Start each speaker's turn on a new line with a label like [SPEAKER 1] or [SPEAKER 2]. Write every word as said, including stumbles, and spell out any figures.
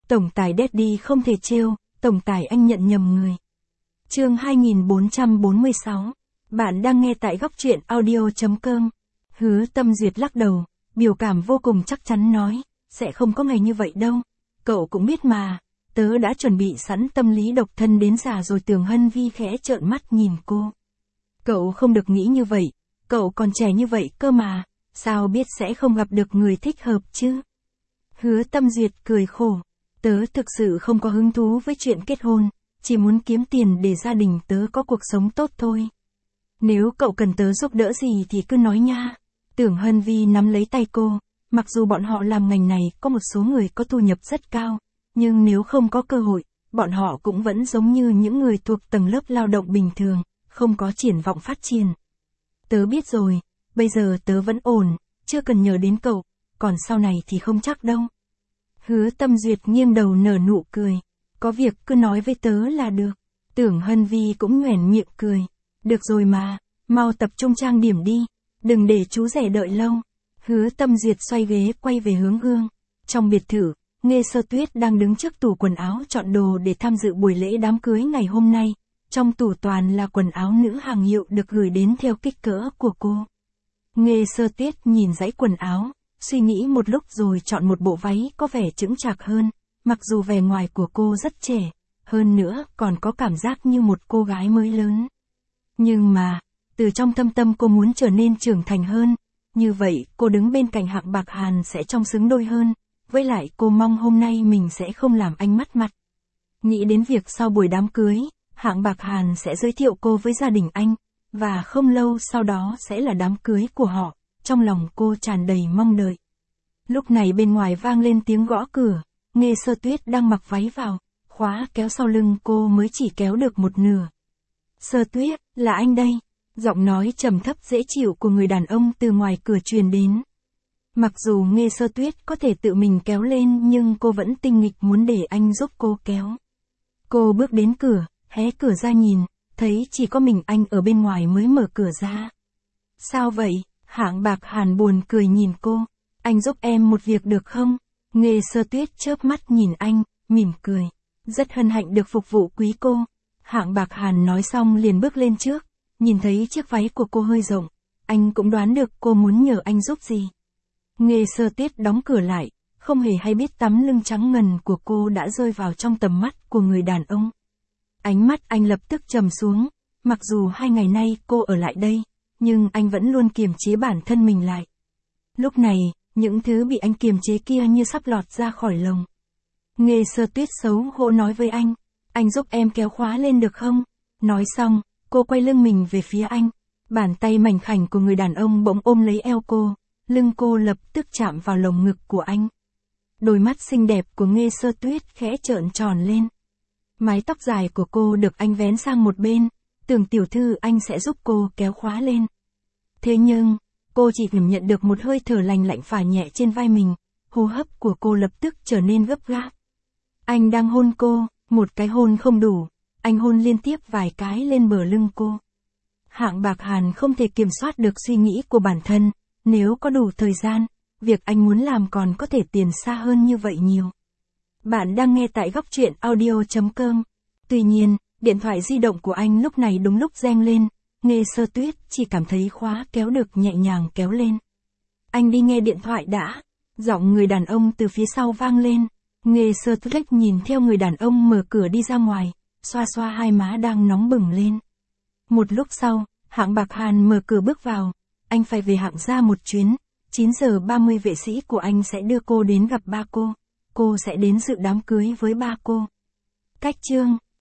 [SPEAKER 1] Tổng tài Daddy không thể trêu, tổng tài anh nhận nhầm người. Chương hai nghìn bốn trăm bốn mươi sáu. Bạn đang nghe tại góc truyện audio chấm com. Hứa Tâm Duyệt lắc đầu, biểu cảm vô cùng chắc chắn nói, sẽ không có ngày như vậy đâu. Cậu cũng biết mà, tớ đã chuẩn bị sẵn tâm lý độc thân đến già rồi. Tưởng Hân Vi khẽ trợn mắt nhìn cô. Cậu không được nghĩ như vậy, cậu còn trẻ như vậy cơ mà, sao biết sẽ không gặp được người thích hợp chứ? Hứa Tâm Duyệt cười khổ, tớ thực sự không có hứng thú với chuyện kết hôn, chỉ muốn kiếm tiền để gia đình tớ có cuộc sống tốt thôi. Nếu cậu cần tớ giúp đỡ gì thì cứ nói nha. Tưởng Hân Vi nắm lấy tay cô, mặc dù bọn họ làm ngành này có một số người có thu nhập rất cao, nhưng nếu không có cơ hội, bọn họ cũng vẫn giống như những người thuộc tầng lớp lao động bình thường, không có triển vọng phát triển. Tớ biết rồi, bây giờ tớ vẫn ổn, chưa cần nhờ đến cậu, còn sau này thì không chắc đâu. Hứa Tâm Duyệt nghiêng đầu nở nụ cười, có việc cứ nói với tớ là được. Tưởng Hân Vi cũng nhoẻn miệng cười, được rồi mà, mau tập trung trang điểm đi, đừng để chú rể đợi lâu. Hứa Tâm Duyệt xoay ghế quay về hướng gương. Trong biệt thự, Nghê Sơ Tuyết đang đứng trước tủ quần áo chọn đồ để tham dự buổi lễ đám cưới ngày hôm nay. Trong tủ toàn là quần áo nữ hàng hiệu được gửi đến theo kích cỡ của cô. Nghê Sơ Tuyết nhìn dãy quần áo, suy nghĩ một lúc rồi chọn một bộ váy có vẻ chững chạc hơn, mặc dù vẻ ngoài của cô rất trẻ, hơn nữa còn có cảm giác như một cô gái mới lớn. Nhưng mà, từ trong thâm tâm cô muốn trở nên trưởng thành hơn, như vậy cô đứng bên cạnh Hạng Bạc Hàn sẽ trông xứng đôi hơn, với lại cô mong hôm nay mình sẽ không làm anh mất mặt. Nghĩ đến việc sau buổi đám cưới, Hạng Bạc Hàn sẽ giới thiệu cô với gia đình anh, và không lâu sau đó sẽ là đám cưới của họ, trong lòng cô tràn đầy mong đợi. Lúc này bên ngoài vang lên tiếng gõ cửa, Nghê Sơ Tuyết đang mặc váy vào, khóa kéo sau lưng cô mới chỉ kéo được một nửa. Sơ Tuyết, là anh đây. Giọng nói trầm thấp dễ chịu của người đàn ông từ ngoài cửa truyền đến. Mặc dù Nghê Sơ Tuyết có thể tự mình kéo lên nhưng cô vẫn tinh nghịch muốn để anh giúp cô kéo. Cô bước đến cửa, hé cửa ra nhìn, thấy chỉ có mình anh ở bên ngoài mới mở cửa ra. Sao vậy? Hạng Bạc Hàn buồn cười nhìn cô. Anh giúp em một việc được không? Nghê Sơ Tuyết chớp mắt nhìn anh, mỉm cười. Rất hân hạnh được phục vụ quý cô. Hạng Bạc Hàn nói xong liền bước lên trước, nhìn thấy chiếc váy của cô hơi rộng, anh cũng đoán được cô muốn nhờ anh giúp gì. Nghê Sơ Tuyết đóng cửa lại, không hề hay biết tấm lưng trắng ngần của cô đã rơi vào trong tầm mắt của người đàn ông. Ánh mắt anh lập tức trầm xuống, mặc dù hai ngày nay cô ở lại đây, nhưng anh vẫn luôn kiềm chế bản thân mình lại. Lúc này, những thứ bị anh kiềm chế kia như sắp lọt ra khỏi lồng. Nghê Sơ Tuyết xấu hổ nói với anh, anh giúp em kéo khóa lên được không? Nói xong, cô quay lưng mình về phía anh, bàn tay mảnh khảnh của người đàn ông bỗng ôm lấy eo cô, lưng cô lập tức chạm vào lồng ngực của anh. Đôi mắt xinh đẹp của Nghê Sơ Tuyết khẽ trợn tròn lên. Mái tóc dài của cô được anh vén sang một bên, tưởng tiểu thư anh sẽ giúp cô kéo khóa lên. Thế nhưng, cô chỉ cảm nhận được một hơi thở lành lạnh phả nhẹ trên vai mình, hô hấp của cô lập tức trở nên gấp gáp. Anh đang hôn cô, một cái hôn không đủ, anh hôn liên tiếp vài cái lên bờ lưng cô. Hạng Bạc Hàn không thể kiểm soát được suy nghĩ của bản thân, nếu có đủ thời gian, việc anh muốn làm còn có thể tiến xa hơn như vậy nhiều. Bạn đang nghe tại góc truyện audio chấm com. Tuy nhiên, điện thoại di động của anh lúc này đúng lúc reng lên, Nghê Sơ Tuyết chỉ cảm thấy khóa kéo được nhẹ nhàng kéo lên. Anh đi nghe điện thoại đã. Giọng người đàn ông từ phía sau vang lên. Nghê Sơ Tuyết nhìn theo người đàn ông mở cửa đi ra ngoài, xoa xoa hai má đang nóng bừng lên. Một lúc sau, Hạng Bạc Hàn mở cửa bước vào. Anh phải về Hạng gia một chuyến, chín giờ ba mươi vệ sĩ của anh sẽ đưa cô đến gặp ba cô. Cô sẽ đến dự đám cưới với ba cô. Cách chương